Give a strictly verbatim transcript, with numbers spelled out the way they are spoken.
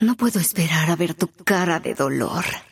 No puedo esperar a ver tu cara de dolor.